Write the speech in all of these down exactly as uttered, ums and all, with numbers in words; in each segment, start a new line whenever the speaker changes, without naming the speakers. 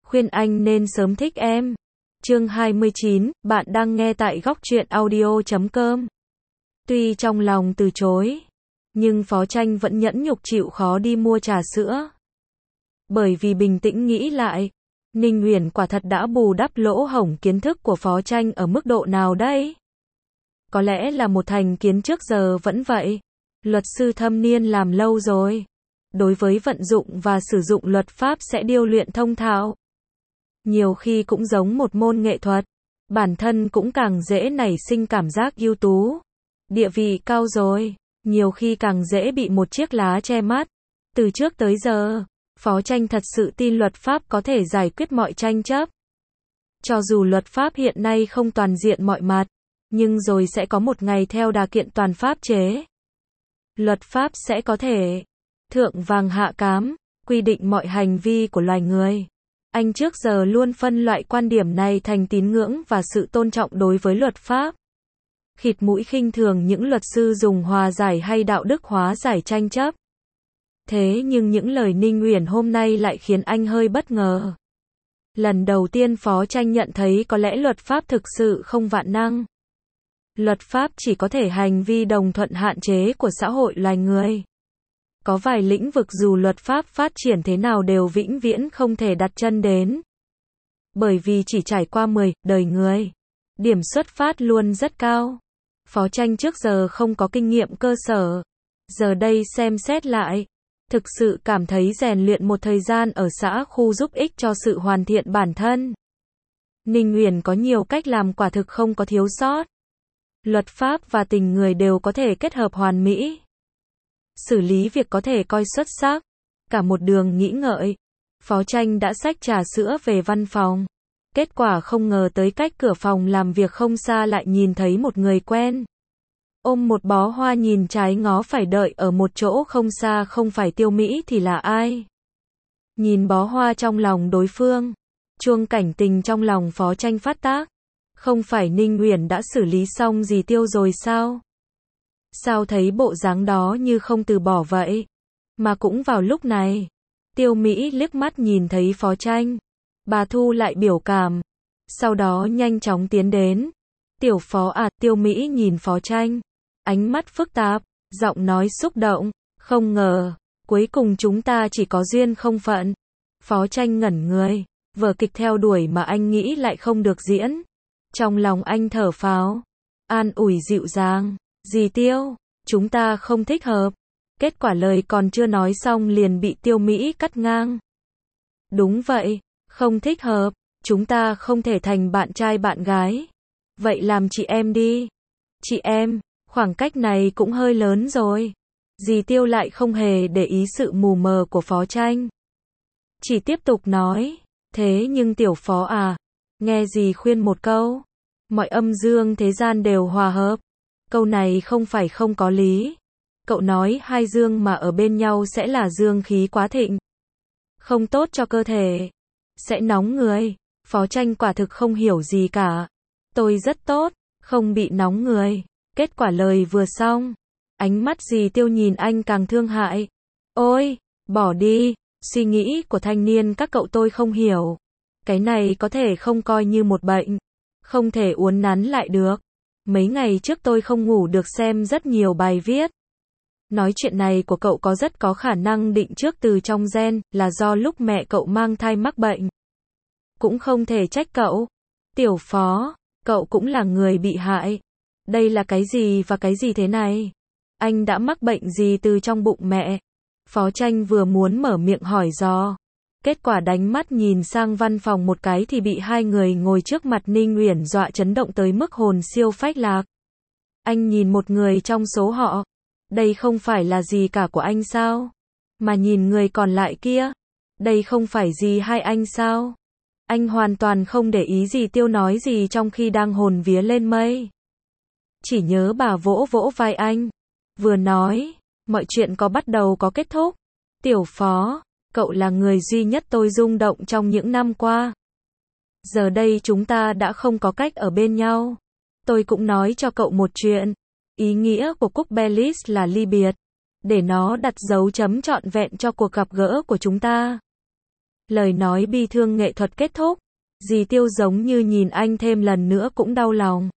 khuyên anh nên sớm thích em. Chương hai mươi chín, bạn đang nghe tại góc truyện audio chấm com. Tuy trong lòng từ chối, nhưng Phó Tranh vẫn nhẫn nhục chịu khó đi mua trà sữa. Bởi vì bình tĩnh nghĩ lại, Ninh Uyển quả thật đã bù đắp lỗ hổng kiến thức của Phó Tranh ở mức độ nào đấy? Có lẽ là một thành kiến trước giờ vẫn vậy. Luật sư thâm niên làm lâu rồi. Đối với vận dụng và sử dụng luật pháp sẽ điêu luyện thông thạo. Nhiều khi cũng giống một môn nghệ thuật. Bản thân cũng càng dễ nảy sinh cảm giác ưu tú. Địa vị cao rồi. Nhiều khi càng dễ bị một chiếc lá che mắt. Từ trước tới giờ, Phó Tranh thật sự tin luật pháp có thể giải quyết mọi tranh chấp. Cho dù luật pháp hiện nay không toàn diện mọi mặt, nhưng rồi sẽ có một ngày theo đà kiện toàn pháp chế. Luật pháp sẽ có thể thượng vàng hạ cám, quy định mọi hành vi của loài người. Anh trước giờ luôn phân loại quan điểm này thành tín ngưỡng và sự tôn trọng đối với luật pháp. Khịt mũi khinh thường những luật sư dùng hòa giải hay đạo đức hóa giải tranh chấp. Thế nhưng những lời Ninh Uyển hôm nay lại khiến anh hơi bất ngờ. Lần đầu tiên Phó Tranh nhận thấy có lẽ luật pháp thực sự không vạn năng. Luật pháp chỉ có thể hành vi đồng thuận hạn chế của xã hội loài người. Có vài lĩnh vực dù luật pháp phát triển thế nào đều vĩnh viễn không thể đặt chân đến. Bởi vì chỉ trải qua mười đời người, điểm xuất phát luôn rất cao. Phó Tranh trước giờ không có kinh nghiệm cơ sở. Giờ đây xem xét lại, thực sự cảm thấy rèn luyện một thời gian ở xã khu giúp ích cho sự hoàn thiện bản thân. Ninh Uyển có nhiều cách làm quả thực không có thiếu sót. Luật pháp và tình người đều có thể kết hợp hoàn mỹ. Xử lý việc có thể coi xuất sắc. Cả một đường nghĩ ngợi, Phó Tranh đã xách trà sữa về văn phòng. Kết quả không ngờ tới cách cửa phòng làm việc không xa lại nhìn thấy một người quen. Ôm một bó hoa nhìn trái ngó phải đợi ở một chỗ không xa không phải Tiêu Mỹ thì là ai? Nhìn bó hoa trong lòng đối phương, chuông cảnh tình trong lòng Phó Tranh phát tác. Không phải Ninh Uyển đã xử lý xong gì Tiêu rồi sao? Sao thấy bộ dáng đó như không từ bỏ vậy? Mà cũng vào lúc này, Tiêu Mỹ liếc mắt nhìn thấy Phó Tranh. Bà thu lại biểu cảm. Sau đó nhanh chóng tiến đến. Tiểu Phó à, Tiêu Mỹ nhìn Phó Tranh. Ánh mắt phức tạp, giọng nói xúc động. Không ngờ, cuối cùng chúng ta chỉ có duyên không phận. Phó Tranh ngẩn người. Vở kịch theo đuổi mà anh nghĩ lại không được diễn. Trong lòng anh thở phào, an ủi dịu dàng, dì Tiêu, chúng ta không thích hợp. Kết quả lời còn chưa nói xong liền bị Tiêu Mỹ cắt ngang. Đúng vậy, không thích hợp, chúng ta không thể thành bạn trai bạn gái. Vậy làm chị em đi. Chị em, khoảng cách này cũng hơi lớn rồi. Dì Tiêu lại không hề để ý sự mù mờ của Phó Tranh. Chỉ tiếp tục nói, thế nhưng Tiểu Phó à, nghe dì khuyên một câu. Mọi âm dương thế gian đều hòa hợp. Câu này không phải không có lý. Cậu nói hai dương mà ở bên nhau sẽ là dương khí quá thịnh. Không tốt cho cơ thể. Sẽ nóng người. Phó Tranh quả thực không hiểu gì cả. Tôi rất tốt, không bị nóng người. Kết quả lời vừa xong. Ánh mắt dì Tiêu nhìn anh càng thương hại. Ôi, bỏ đi. Suy nghĩ của thanh niên các cậu tôi không hiểu. Cái này có thể không coi như một bệnh. Không thể uốn nắn lại được. Mấy ngày trước tôi không ngủ được xem rất nhiều bài viết. Nói chuyện này của cậu có rất có khả năng định trước từ trong gen, là do lúc mẹ cậu mang thai mắc bệnh. Cũng không thể trách cậu. Tiểu Phó, cậu cũng là người bị hại. Đây là cái gì và cái gì thế này? Anh đã mắc bệnh gì từ trong bụng mẹ? Phó Tranh vừa muốn mở miệng hỏi dò. Kết quả đánh mắt nhìn sang văn phòng một cái thì bị hai người ngồi trước mặt Ninh Uyển dọa chấn động tới mức hồn siêu phách lạc. Anh nhìn một người trong số họ. Đây không phải là gì cả của anh sao? Mà nhìn người còn lại kia. Đây không phải gì hai anh sao? Anh hoàn toàn không để ý gì Tiêu nói gì trong khi đang hồn vía lên mây. Chỉ nhớ bà vỗ vỗ vai anh. Vừa nói, mọi chuyện có bắt đầu có kết thúc. Tiểu Phó, cậu là người duy nhất tôi rung động trong những năm qua. Giờ đây chúng ta đã không có cách ở bên nhau. Tôi cũng nói cho cậu một chuyện. Ý nghĩa của Cúc Bellis là ly biệt. Để nó đặt dấu chấm trọn vẹn cho cuộc gặp gỡ của chúng ta. Lời nói bi thương nghệ thuật kết thúc. Dì Tiêu giống như nhìn anh thêm lần nữa cũng đau lòng.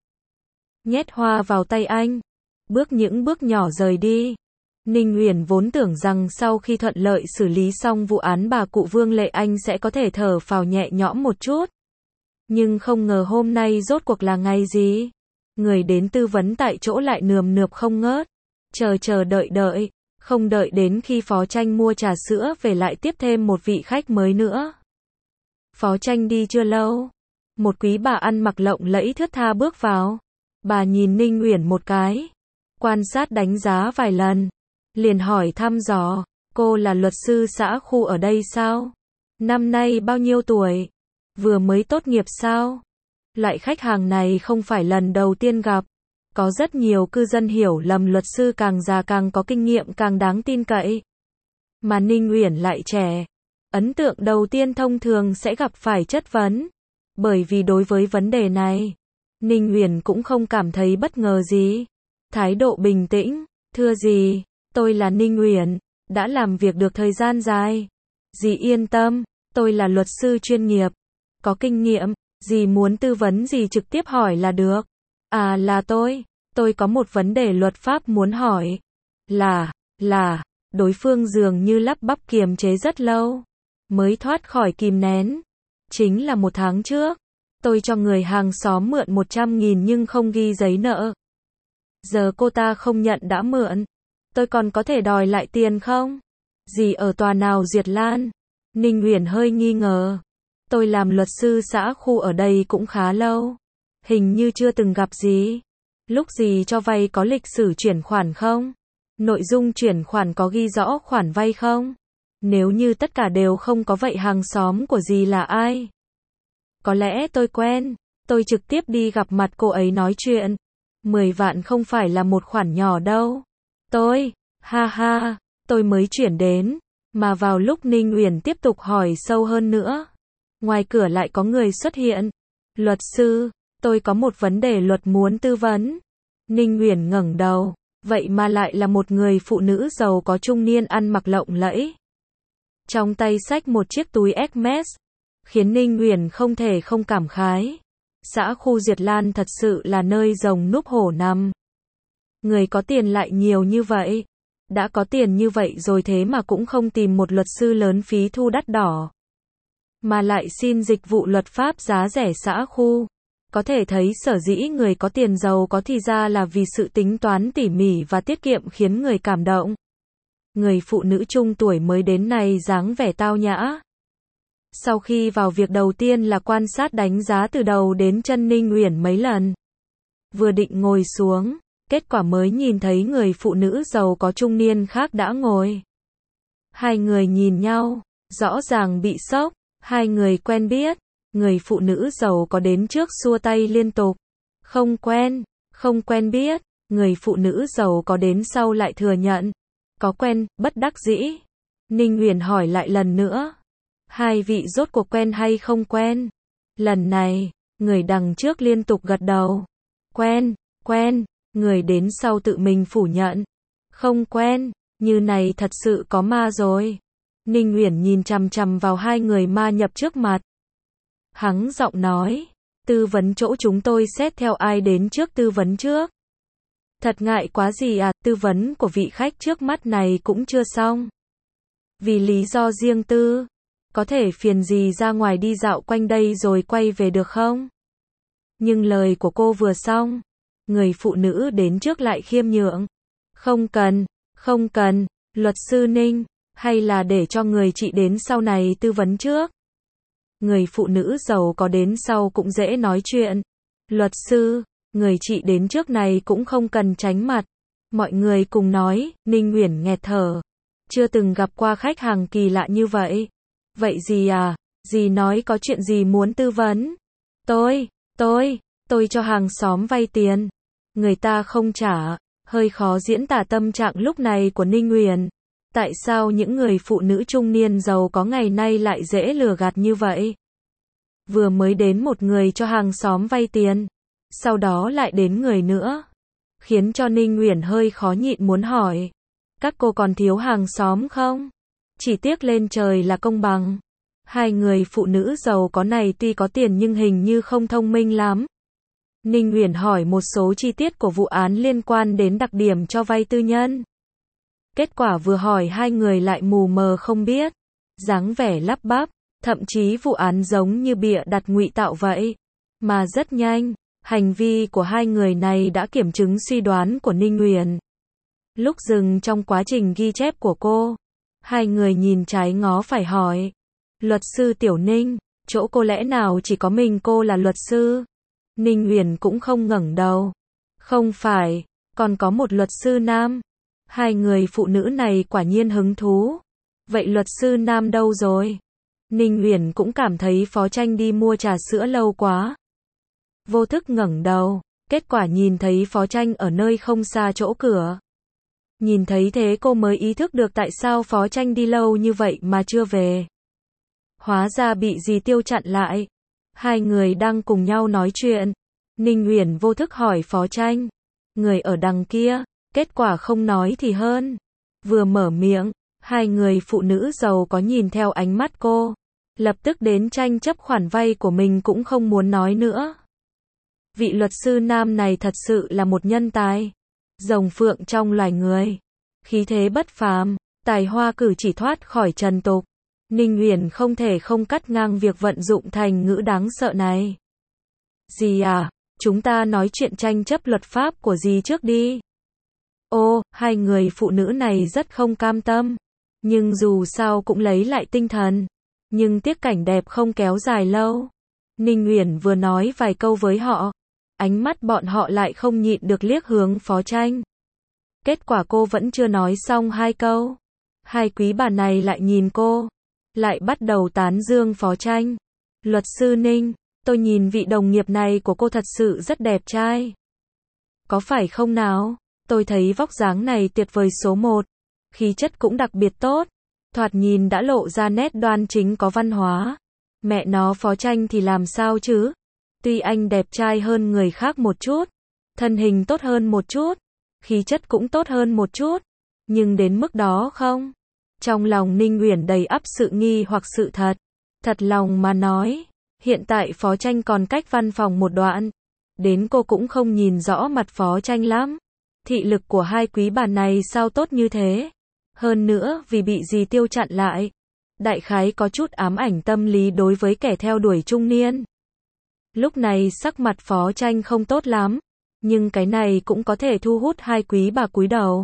Nhét hoa vào tay anh. Bước những bước nhỏ rời đi. Ninh Uyển vốn tưởng rằng sau khi thuận lợi xử lý xong vụ án bà cụ Vương Lệ Anh sẽ có thể thở phào nhẹ nhõm một chút. Nhưng không ngờ hôm nay rốt cuộc là ngày gì. Người đến tư vấn tại chỗ lại nườm nượp không ngớt. Chờ chờ đợi đợi. Không đợi đến khi Phó Tranh mua trà sữa về lại tiếp thêm một vị khách mới nữa. Phó Tranh đi chưa lâu. Một quý bà ăn mặc lộng lẫy thướt tha bước vào. Bà nhìn Ninh Uyển một cái. Quan sát đánh giá vài lần. Liền hỏi thăm dò. Cô là luật sư xã khu ở đây sao? Năm nay bao nhiêu tuổi? Vừa mới tốt nghiệp sao? Loại khách hàng này không phải lần đầu tiên gặp. Có rất nhiều cư dân hiểu lầm luật sư càng già càng có kinh nghiệm càng đáng tin cậy. Mà Ninh Uyển lại trẻ. Ấn tượng đầu tiên thông thường sẽ gặp phải chất vấn. Bởi vì đối với vấn đề này, Ninh Uyển cũng không cảm thấy bất ngờ gì. Thái độ bình tĩnh, thưa dì, tôi là Ninh Uyển, đã làm việc được thời gian dài. Dì yên tâm, tôi là luật sư chuyên nghiệp, có kinh nghiệm, dì muốn tư vấn gì trực tiếp hỏi là được. À là tôi, tôi có một vấn đề luật pháp muốn hỏi. Là, là, đối phương dường như lắp bắp kiềm chế rất lâu, mới thoát khỏi kìm nén. Chính là một tháng trước, tôi cho người hàng xóm mượn một trăm nghìn nhưng không ghi giấy nợ. Giờ cô ta không nhận đã mượn. Tôi còn có thể đòi lại tiền không? Dì ở tòa nào Duyệt Lan? Ninh Uyển hơi nghi ngờ. Tôi làm luật sư xã khu ở đây cũng khá lâu. Hình như chưa từng gặp dì. Lúc dì cho vay có lịch sử chuyển khoản không? Nội dung chuyển khoản có ghi rõ khoản vay không? Nếu như tất cả đều không có vậy hàng xóm của dì là ai? Có lẽ tôi quen. Tôi trực tiếp đi gặp mặt cô ấy nói chuyện. Mười vạn không phải là một khoản nhỏ đâu. Tôi, ha ha, tôi mới chuyển đến. Mà vào lúc Ninh Uyển tiếp tục hỏi sâu hơn nữa, ngoài cửa lại có người xuất hiện. Luật sư, tôi có một vấn đề luật muốn tư vấn. Ninh Uyển ngẩng đầu, vậy mà lại là một người phụ nữ giàu có trung niên ăn mặc lộng lẫy. Trong tay xách một chiếc túi Hermes, khiến Ninh Uyển không thể không cảm khái. Xã khu Duyệt Lan thật sự là nơi rồng núp hổ nằm. Người có tiền lại nhiều như vậy. Đã có tiền như vậy rồi thế mà cũng không tìm một luật sư lớn phí thu đắt đỏ. Mà lại xin dịch vụ luật pháp giá rẻ xã khu. Có thể thấy sở dĩ người có tiền giàu có thì ra là vì sự tính toán tỉ mỉ và tiết kiệm khiến người cảm động. Người phụ nữ trung tuổi mới đến này dáng vẻ tao nhã. Sau khi vào việc đầu tiên là quan sát đánh giá từ đầu đến chân Ninh Uyển mấy lần. Vừa định ngồi xuống, kết quả mới nhìn thấy người phụ nữ giàu có trung niên khác đã ngồi. Hai người nhìn nhau, rõ ràng bị sốc, hai người quen biết. Người phụ nữ giàu có đến trước xua tay liên tục. Không quen, không quen biết. Người phụ nữ giàu có đến sau lại thừa nhận. Có quen, bất đắc dĩ. Ninh Uyển hỏi lại lần nữa. Hai vị rốt cuộc quen hay không quen? Lần này, người đằng trước liên tục gật đầu. Quen, quen. Người đến sau tự mình phủ nhận. Không quen, như này thật sự có ma rồi. Ninh Uyển nhìn chằm chằm vào hai người ma nhập trước mặt. Hắng giọng nói, tư vấn chỗ chúng tôi xét theo ai đến trước tư vấn trước. Thật ngại quá gì à, tư vấn của vị khách trước mắt này cũng chưa xong. Vì lý do riêng tư, có thể phiền gì ra ngoài đi dạo quanh đây rồi quay về được không? Nhưng lời của cô vừa xong, người phụ nữ đến trước lại khiêm nhượng. Không cần, không cần, luật sư Ninh, hay là để cho người chị đến sau này tư vấn trước. Người phụ nữ giàu có đến sau cũng dễ nói chuyện. Luật sư, người chị đến trước này cũng không cần tránh mặt. Mọi người cùng nói, Ninh Uyển nghẹt thở. Chưa từng gặp qua khách hàng kỳ lạ như vậy. Vậy gì à, dì nói có chuyện gì muốn tư vấn? Tôi, tôi, tôi cho hàng xóm vay tiền. Người ta không trả, hơi khó diễn tả tâm trạng lúc này của Ninh Uyển. Tại sao những người phụ nữ trung niên giàu có ngày nay lại dễ lừa gạt như vậy? Vừa mới đến một người cho hàng xóm vay tiền, sau đó lại đến người nữa. Khiến cho Ninh Uyển hơi khó nhịn muốn hỏi. Các cô còn thiếu hàng xóm không? Chỉ tiếc lên trời là công bằng. Hai người phụ nữ giàu có này tuy có tiền nhưng hình như không thông minh lắm. Ninh Uyển hỏi một số chi tiết của vụ án liên quan đến đặc điểm cho vay tư nhân. Kết quả vừa hỏi hai người lại mù mờ không biết, dáng vẻ lắp bắp, thậm chí vụ án giống như bịa đặt ngụy tạo vậy. Mà rất nhanh, hành vi của hai người này đã kiểm chứng suy đoán của Ninh Uyển. Lúc dừng trong quá trình ghi chép của cô, hai người nhìn trái ngó phải hỏi. Luật sư Tiểu Ninh, chỗ cô lẽ nào chỉ có mình cô là luật sư? Ninh Uyển cũng không ngẩng đầu. Không phải, còn có một luật sư nam. Hai người phụ nữ này quả nhiên hứng thú. Vậy luật sư nam đâu rồi? Ninh Uyển cũng cảm thấy Phó Tranh đi mua trà sữa lâu quá. Vô thức ngẩng đầu, kết quả nhìn thấy Phó Tranh ở nơi không xa chỗ cửa. Nhìn thấy thế cô mới ý thức được tại sao Phó Tranh đi lâu như vậy mà chưa về. Hóa ra bị dì Tiêu chặn lại. Hai người đang cùng nhau nói chuyện. Ninh Uyển vô thức hỏi Phó Tranh. Người ở đằng kia, kết quả không nói thì hơn. Vừa mở miệng, hai người phụ nữ giàu có nhìn theo ánh mắt cô. Lập tức đến tranh chấp khoản vay của mình cũng không muốn nói nữa. Vị luật sư nam này thật sự là một nhân tài. Rồng phượng trong loài người. Khí thế bất phàm, tài hoa cử chỉ thoát khỏi trần tục. Ninh Uyển không thể không cắt ngang việc vận dụng thành ngữ đáng sợ này. Dì à, chúng ta nói chuyện tranh chấp luật pháp của dì trước đi. Ô, hai người phụ nữ này rất không cam tâm. Nhưng dù sao cũng lấy lại tinh thần. Nhưng tiếc cảnh đẹp không kéo dài lâu. Ninh Uyển vừa nói vài câu với họ. Ánh mắt bọn họ lại không nhịn được liếc hướng Phó Tranh. Kết quả cô vẫn chưa nói xong hai câu. Hai quý bà này lại nhìn cô. Lại bắt đầu tán dương Phó Tranh. Luật sư Ninh, tôi nhìn vị đồng nghiệp này của cô thật sự rất đẹp trai. Có phải không nào? Tôi thấy vóc dáng này tuyệt vời số một. Khí chất cũng đặc biệt tốt. Thoạt nhìn đã lộ ra nét đoan chính có văn hóa. Mẹ nó Phó Tranh thì làm sao chứ? Tuy anh đẹp trai hơn người khác một chút. Thân hình tốt hơn một chút. Khí chất cũng tốt hơn một chút. Nhưng đến mức đó không? Trong lòng Ninh Uyển đầy ắp sự nghi hoặc sự thật. Thật lòng mà nói, hiện tại Phó Tranh còn cách văn phòng một đoạn. Đến cô cũng không nhìn rõ mặt Phó Tranh lắm. Thị lực của hai quý bà này sao tốt như thế? Hơn nữa vì bị dì Tiêu chặn lại. Đại khái có chút ám ảnh tâm lý đối với kẻ theo đuổi trung niên. Lúc này sắc mặt Phó Tranh không tốt lắm. Nhưng cái này cũng có thể thu hút hai quý bà cúi đầu.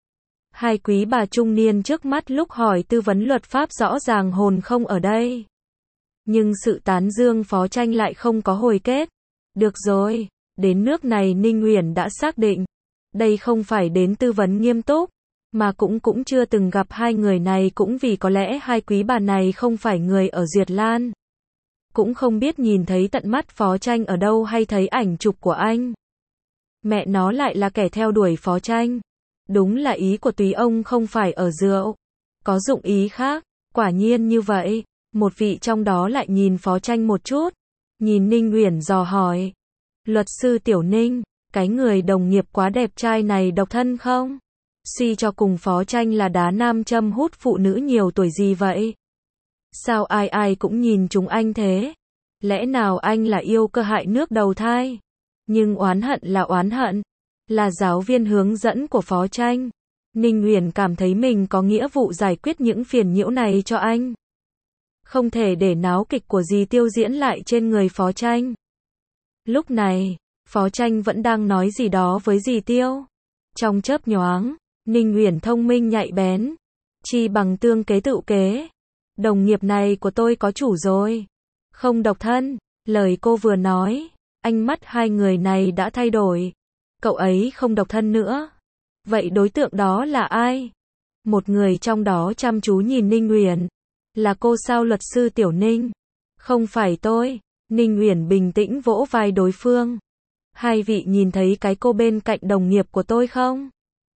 Hai quý bà trung niên trước mắt lúc hỏi tư vấn luật pháp rõ ràng hồn không ở đây. Nhưng sự tán dương Phó Tranh lại không có hồi kết. Được rồi, đến nước này Ninh Uyển đã xác định. Đây không phải đến tư vấn nghiêm túc. Mà cũng cũng chưa từng gặp hai người này cũng vì có lẽ hai quý bà này không phải người ở Duyệt Lan. Cũng không biết nhìn thấy tận mắt Phó Tranh ở đâu hay thấy ảnh chụp của anh. Mẹ nó lại là kẻ theo đuổi Phó Tranh. Đúng là ý của Túy ông không phải ở rượu. Có dụng ý khác. Quả nhiên như vậy. Một vị trong đó lại nhìn Phó Tranh một chút. Nhìn Ninh Uyển dò hỏi. Luật sư Tiểu Ninh, cái người đồng nghiệp quá đẹp trai này độc thân không? Suy cho cùng Phó Tranh là đá nam châm hút phụ nữ nhiều tuổi gì vậy? Sao ai ai cũng nhìn chúng anh thế? Lẽ nào anh là yêu cơ hại nước đầu thai? Nhưng oán hận là oán hận. Là giáo viên hướng dẫn của Phó Tranh. Ninh Uyển cảm thấy mình có nghĩa vụ giải quyết những phiền nhiễu này cho anh. Không thể để náo kịch của dì Tiêu diễn lại trên người Phó Tranh. Lúc này, Phó Tranh vẫn đang nói gì đó với dì Tiêu. Trong chớp nhoáng, Ninh Uyển thông minh nhạy bén. Chi bằng tương kế tựu kế. Đồng nghiệp này của tôi có chủ rồi. Không độc thân. Lời cô vừa nói, ánh mắt hai người này đã thay đổi. Cậu ấy không độc thân nữa. Vậy đối tượng đó là ai? Một người trong đó chăm chú nhìn Ninh Uyển. Là cô sao luật sư Tiểu Ninh? Không phải tôi. Ninh Uyển bình tĩnh vỗ vai đối phương. Hai vị nhìn thấy cái cô bên cạnh đồng nghiệp của tôi không?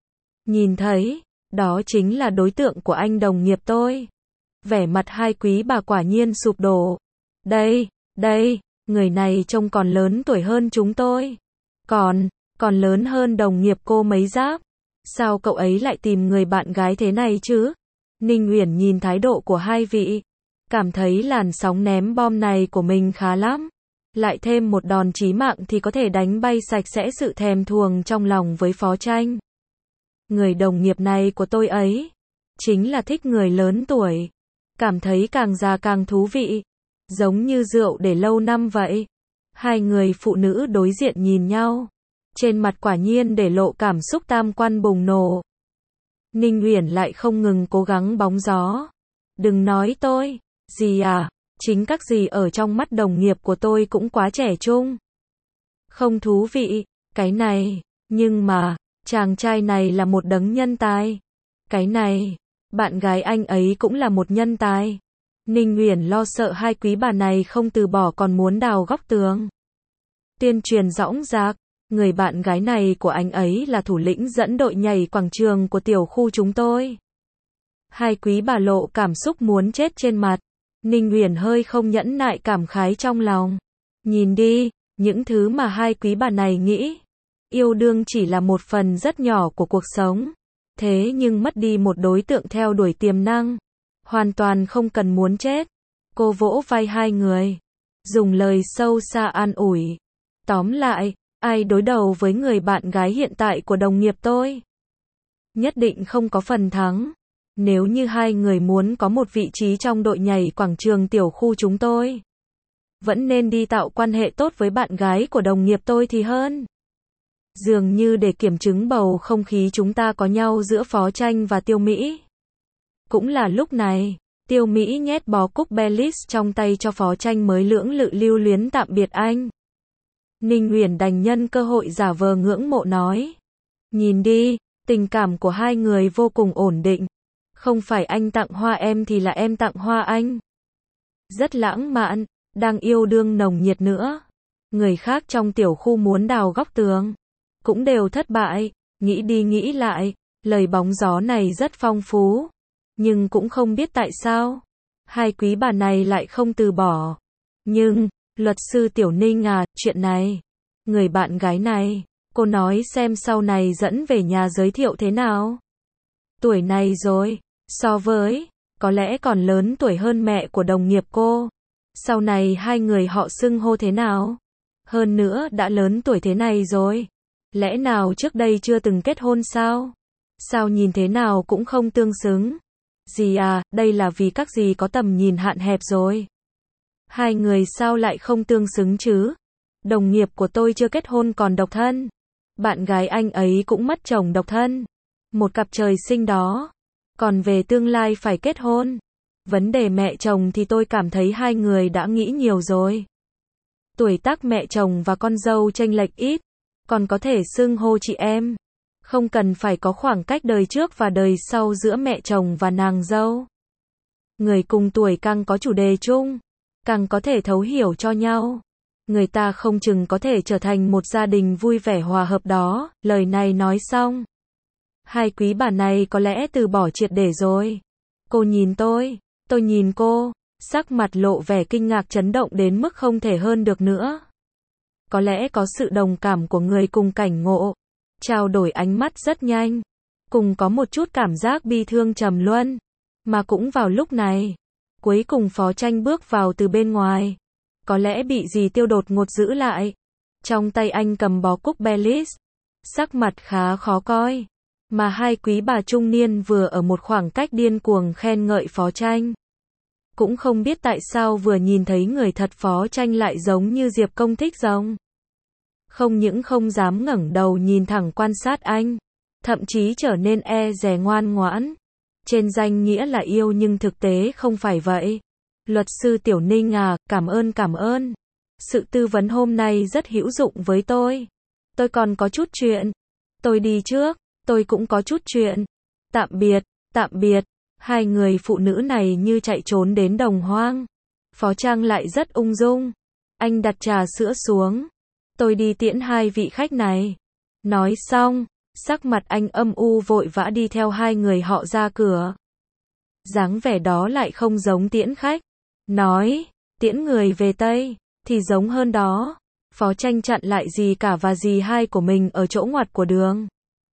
Nhìn thấy, đó chính là đối tượng của anh đồng nghiệp tôi. Vẻ mặt hai quý bà quả nhiên sụp đổ. Đây, đây, người này trông còn lớn tuổi hơn chúng tôi. Còn, còn lớn hơn đồng nghiệp cô mấy giáp. Sao cậu ấy lại tìm người bạn gái thế này chứ? Ninh Uyển nhìn thái độ của hai vị. Cảm thấy làn sóng ném bom này của mình khá lắm. Lại thêm một đòn chí mạng thì có thể đánh bay sạch sẽ sự thèm thuồng trong lòng với Phó Tranh. Người đồng nghiệp này của tôi ấy, chính là thích người lớn tuổi. Cảm thấy càng già càng thú vị. Giống như rượu để lâu năm vậy. Hai người phụ nữ đối diện nhìn nhau. Trên mặt quả nhiên để lộ cảm xúc tam quan bùng nổ. Ninh Uyển lại không ngừng cố gắng bóng gió. Đừng nói tôi, dì à, chính các dì ở trong mắt đồng nghiệp của tôi cũng quá trẻ trung. Không thú vị, cái này, nhưng mà, chàng trai này là một đấng nhân tài. Cái này, bạn gái anh ấy cũng là một nhân tài. Ninh Uyển lo sợ hai quý bà này không từ bỏ còn muốn đào góc tường. Tuyên truyền rõng rạc, người bạn gái này của anh ấy là thủ lĩnh dẫn đội nhảy quảng trường của tiểu khu chúng tôi. Hai quý bà lộ cảm xúc muốn chết trên mặt. Ninh Uyển hơi không nhẫn nại cảm khái trong lòng. Nhìn đi, những thứ mà hai quý bà này nghĩ. Yêu đương chỉ là một phần rất nhỏ của cuộc sống. Thế nhưng mất đi một đối tượng theo đuổi tiềm năng. Hoàn toàn không cần muốn chết. Cô vỗ vai hai người. Dùng lời sâu xa an ủi. Tóm lại, ai đối đầu với người bạn gái hiện tại của đồng nghiệp tôi? Nhất định không có phần thắng. Nếu như hai người muốn có một vị trí trong đội nhảy quảng trường tiểu khu chúng tôi, vẫn nên đi tạo quan hệ tốt với bạn gái của đồng nghiệp tôi thì hơn. Dường như để kiểm chứng bầu không khí chúng ta có nhau giữa Phó Tranh và Tiêu Mỹ. Cũng là lúc này, Tiêu Mỹ nhét bó cúc Bellis trong tay cho Phó Tranh mới lưỡng lự lưu luyến tạm biệt anh. Ninh Uyển đành nhân cơ hội giả vờ ngưỡng mộ nói. Nhìn đi, tình cảm của hai người vô cùng ổn định. Không phải anh tặng hoa em thì là em tặng hoa anh. Rất lãng mạn, đang yêu đương nồng nhiệt nữa. Người khác trong tiểu khu muốn đào góc tường, cũng đều thất bại. Nghĩ đi nghĩ lại, lời bóng gió này rất phong phú. Nhưng cũng không biết tại sao hai quý bà này lại không từ bỏ. Nhưng, luật sư Tiểu Ninh à, chuyện này, người bạn gái này, cô nói xem sau này dẫn về nhà giới thiệu thế nào. Tuổi này rồi, so với, có lẽ còn lớn tuổi hơn mẹ của đồng nghiệp cô. Sau này hai người họ xưng hô thế nào? Hơn nữa đã lớn tuổi thế này rồi. Lẽ nào trước đây chưa từng kết hôn sao? Sao nhìn thế nào cũng không tương xứng. Dì à, đây là vì các dì có tầm nhìn hạn hẹp rồi. Hai người sao lại không tương xứng chứ? Đồng nghiệp của tôi chưa kết hôn còn độc thân. Bạn gái anh ấy cũng mất chồng độc thân. Một cặp trời sinh đó. Còn về tương lai phải kết hôn. Vấn đề mẹ chồng thì tôi cảm thấy hai người đã nghĩ nhiều rồi. Tuổi tác mẹ chồng và con dâu chênh lệch ít. Còn có thể xưng hô chị em. Không cần phải có khoảng cách đời trước và đời sau giữa mẹ chồng và nàng dâu. Người cùng tuổi càng có chủ đề chung, càng có thể thấu hiểu cho nhau. Người ta không chừng có thể trở thành một gia đình vui vẻ hòa hợp đó. Lời này nói xong, hai quý bà này có lẽ từ bỏ triệt để rồi. Cô nhìn tôi, tôi nhìn cô, sắc mặt lộ vẻ kinh ngạc chấn động đến mức không thể hơn được nữa. Có lẽ có sự đồng cảm của người cùng cảnh ngộ. Trao đổi ánh mắt rất nhanh. Cùng có một chút cảm giác bi thương trầm luân. Mà cũng vào lúc này, cuối cùng Phó Tranh bước vào từ bên ngoài. Có lẽ bị gì Tiêu đột ngột giữ lại. Trong tay anh cầm bó cúc Bellis. Sắc mặt khá khó coi. Mà hai quý bà trung niên vừa ở một khoảng cách điên cuồng khen ngợi Phó Tranh. Cũng không biết tại sao vừa nhìn thấy người thật Phó Tranh lại giống như Diệp Công thích rồng. Không những không dám ngẩng đầu nhìn thẳng quan sát anh, thậm chí trở nên e dè ngoan ngoãn. Trên danh nghĩa là yêu nhưng thực tế không phải vậy. Luật sư Tiểu Ninh à, cảm ơn cảm ơn. Sự tư vấn hôm nay rất hữu dụng với tôi. Tôi còn có chút chuyện. Tôi đi trước, tôi cũng có chút chuyện. Tạm biệt, tạm biệt. Hai người phụ nữ này như chạy trốn đến đồng hoang. Phó Trang lại rất ung dung. Anh đặt trà sữa xuống. Tôi đi tiễn hai vị khách này. Nói xong, sắc mặt anh âm u vội vã đi theo hai người họ ra cửa. Dáng vẻ đó lại không giống tiễn khách. Nói, tiễn người về Tây, thì giống hơn đó. Phó Tranh chặn lại dì cả và dì hai của mình ở chỗ ngoặt của đường.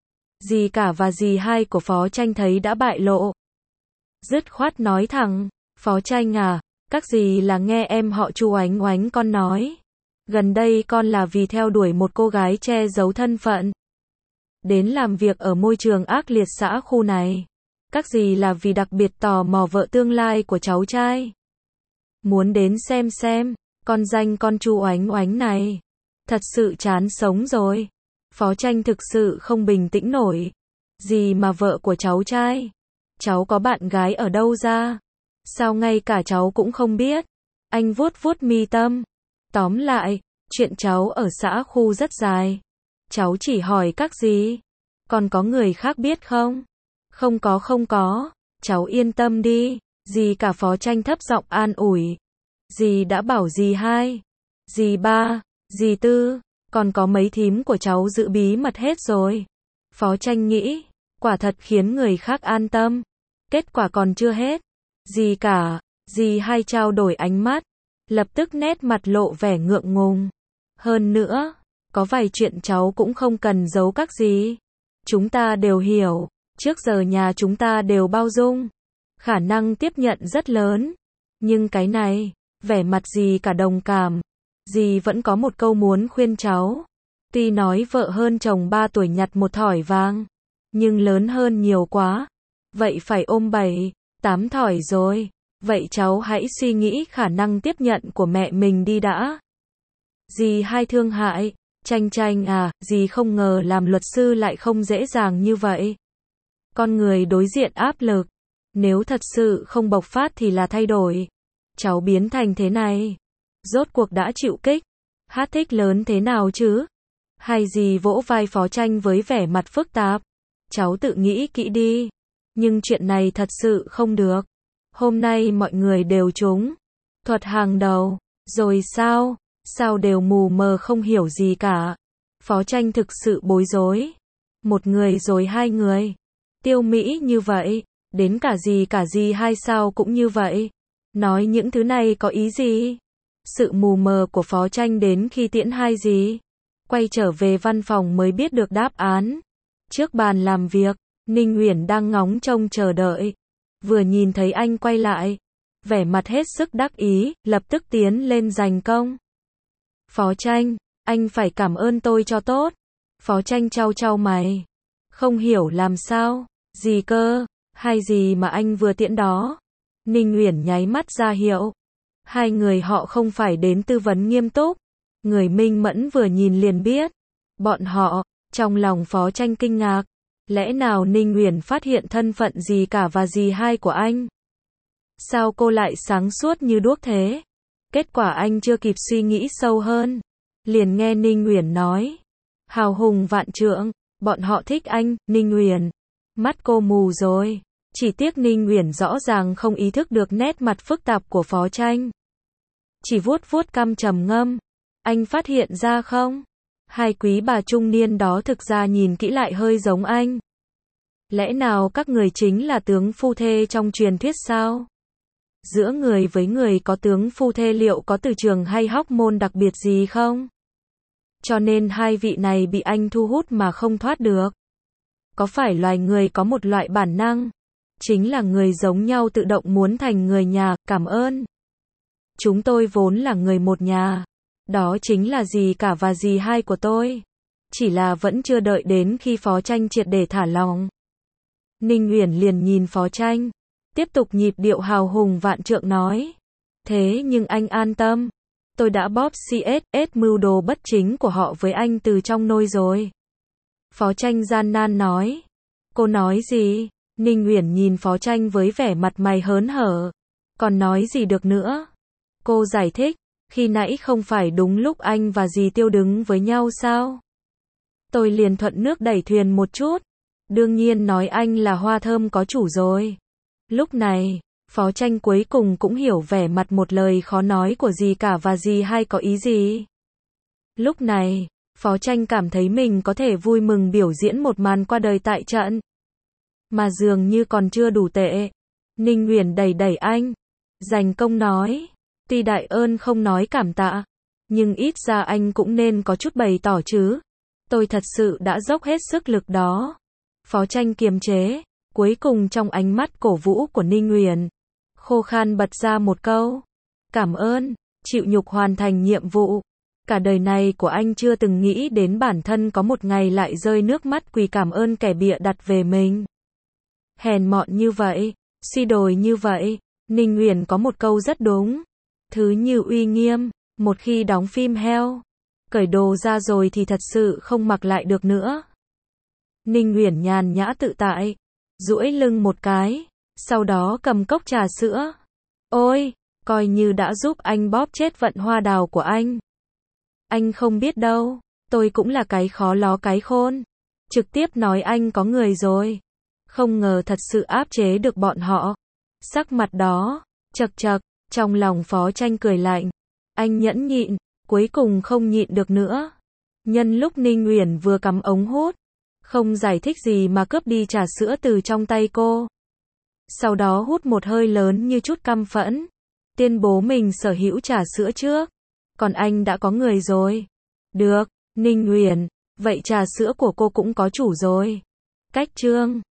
Dì cả và dì hai của Phó Tranh thấy đã bại lộ. Dứt khoát nói thẳng, Phó Tranh à, các dì là nghe em họ Chu Oánh Oánh con nói. Gần đây con là vì theo đuổi một cô gái che giấu thân phận. Đến làm việc ở môi trường ác liệt xã khu này. Các dì là vì đặc biệt tò mò vợ tương lai của cháu trai. Muốn đến xem xem, con danh con Chu Oánh Oánh này. Thật sự chán sống rồi. Phó Tranh thực sự không bình tĩnh nổi. Gì mà vợ của cháu trai? Cháu có bạn gái ở đâu ra? Sao ngay cả cháu cũng không biết? Anh vuốt vuốt mi tâm. Tóm lại, chuyện cháu ở xã khu rất dài. Cháu chỉ hỏi các dì. Còn có người khác biết không? Không có không có. Cháu yên tâm đi. Dì cả. Phó Tranh thấp giọng an ủi. Dì đã bảo dì hai, dì ba, dì tư, còn có mấy thím của cháu giữ bí mật hết rồi. Phó Tranh nghĩ, quả thật khiến người khác an tâm. Kết quả còn chưa hết. Dì cả, dì hai trao đổi ánh mắt, lập tức nét mặt lộ vẻ ngượng ngùng. Hơn nữa, có vài chuyện cháu cũng không cần giấu các dì. Chúng ta đều hiểu, trước giờ nhà chúng ta đều bao dung, khả năng tiếp nhận rất lớn. Nhưng cái này, vẻ mặt dì cả đồng cảm. Dì vẫn có một câu muốn khuyên cháu. Tuy nói vợ hơn chồng ba tuổi nhặt một thỏi vàng, nhưng lớn hơn nhiều quá. Vậy phải ôm bảy, tám thỏi rồi. Vậy cháu hãy suy nghĩ khả năng tiếp nhận của mẹ mình đi đã. Dì hai thương hại. Tranh Tranh à, dì không ngờ làm luật sư lại không dễ dàng như vậy. Con người đối diện áp lực. Nếu thật sự không bộc phát thì là thay đổi. Cháu biến thành thế này. Rốt cuộc đã chịu kích. Hát thích lớn thế nào chứ? Hay dì vỗ vai Phó Tranh với vẻ mặt phức tạp. Cháu tự nghĩ kỹ đi. Nhưng chuyện này thật sự không được. Hôm nay mọi người đều trúng thuật hàng đầu. Rồi sao? Sao đều mù mờ không hiểu gì cả? Phó Tranh thực sự bối rối. Một người rồi hai người. Tiêu Mỹ như vậy. Đến cả dì cả dì hai sao cũng như vậy. Nói những thứ này có ý gì? Sự mù mờ của Phó Tranh đến khi tiễn hai dì quay trở về văn phòng mới biết được đáp án. Trước bàn làm việc, Ninh Uyển đang ngóng trông chờ đợi. Vừa nhìn thấy anh quay lại, vẻ mặt hết sức đắc ý, lập tức tiến lên giành công. Phó Tranh, anh phải cảm ơn tôi cho tốt. Phó Tranh chau chau mày. Không hiểu làm sao? Gì cơ? Hay gì mà anh vừa tiễn đó? Ninh Uyển nháy mắt ra hiệu. Hai người họ không phải đến tư vấn nghiêm túc. Người minh mẫn vừa nhìn liền biết. Bọn họ, trong lòng Phó Tranh kinh ngạc. Lẽ nào Ninh Uyển phát hiện thân phận dì cả và dì hai của anh? Sao cô lại sáng suốt như đuốc thế? Kết quả anh chưa kịp suy nghĩ sâu hơn. Liền nghe Ninh Uyển nói. Hào hùng vạn trượng, bọn họ thích anh, Ninh Uyển. Mắt cô mù rồi. Chỉ tiếc Ninh Uyển rõ ràng không ý thức được nét mặt phức tạp của Phó Tranh. Chỉ vuốt vuốt cằm trầm ngâm. Anh phát hiện ra không? Hai quý bà trung niên đó thực ra nhìn kỹ lại hơi giống anh. Lẽ nào các người chính là tướng phu thê trong truyền thuyết sao? Giữa người với người có tướng phu thê liệu có từ trường hay hóc môn đặc biệt gì không? Cho nên hai vị này bị anh thu hút mà không thoát được. Có phải loài người có một loại bản năng? Chính là người giống nhau tự động muốn thành người nhà, cảm ơn. Chúng tôi vốn là người một nhà. Đó chính là dì cả và dì hai của tôi. Chỉ là vẫn chưa đợi đến khi Phó Tranh triệt để thả lòng. Ninh Uyển liền nhìn Phó Tranh. Tiếp tục nhịp điệu hào hùng vạn trượng nói. Thế nhưng anh an tâm. Tôi đã bóp xê ét ét mưu đồ bất chính của họ với anh từ trong nôi rồi. Phó Tranh gian nan nói. Cô nói gì? Ninh Uyển nhìn Phó Tranh với vẻ mặt mày hớn hở. Còn nói gì được nữa? Cô giải thích. Khi nãy không phải đúng lúc anh và dì Tiêu đứng với nhau sao? Tôi liền thuận nước đẩy thuyền một chút. Đương nhiên nói anh là hoa thơm có chủ rồi. Lúc này, Phó Tranh cuối cùng cũng hiểu vẻ mặt một lời khó nói của dì cả và dì hai có ý gì. Lúc này, Phó Tranh cảm thấy mình có thể vui mừng biểu diễn một màn qua đời tại trận. Mà dường như còn chưa đủ tệ. Ninh Uyển đẩy đẩy anh. Dành công nói. Tuy đại ơn không nói cảm tạ. Nhưng ít ra anh cũng nên có chút bày tỏ chứ. Tôi thật sự đã dốc hết sức lực đó. Phó Tranh kiềm chế. Cuối cùng trong ánh mắt cổ vũ của Ninh Uyển, khô khan bật ra một câu. Cảm ơn, chịu nhục hoàn thành nhiệm vụ. Cả đời này của anh chưa từng nghĩ đến bản thân có một ngày lại rơi nước mắt quỳ cảm ơn kẻ bịa đặt về mình. Hèn mọn như vậy, suy đồi như vậy, Ninh Uyển có một câu rất đúng. Thứ như uy nghiêm, một khi đóng phim heo, cởi đồ ra rồi thì thật sự không mặc lại được nữa. Ninh Uyển nhàn nhã tự tại, duỗi lưng một cái, sau đó cầm cốc trà sữa. Ôi, coi như đã giúp anh bóp chết vận hoa đào của anh. Anh không biết đâu, tôi cũng là cái khó ló cái khôn. Trực tiếp nói anh có người rồi. Không ngờ thật sự áp chế được bọn họ. Sắc mặt đó, chật chật, trong lòng Phó Tranh cười lạnh. Anh nhẫn nhịn, cuối cùng không nhịn được nữa. Nhân lúc Ninh Uyển vừa cắm ống hút, không giải thích gì mà cướp đi trà sữa từ trong tay cô. Sau đó hút một hơi lớn như chút căm phẫn, tuyên bố mình sở hữu trà sữa trước. Còn anh đã có người rồi. Được, Ninh Uyển, vậy trà sữa của cô cũng có chủ rồi. Cách chương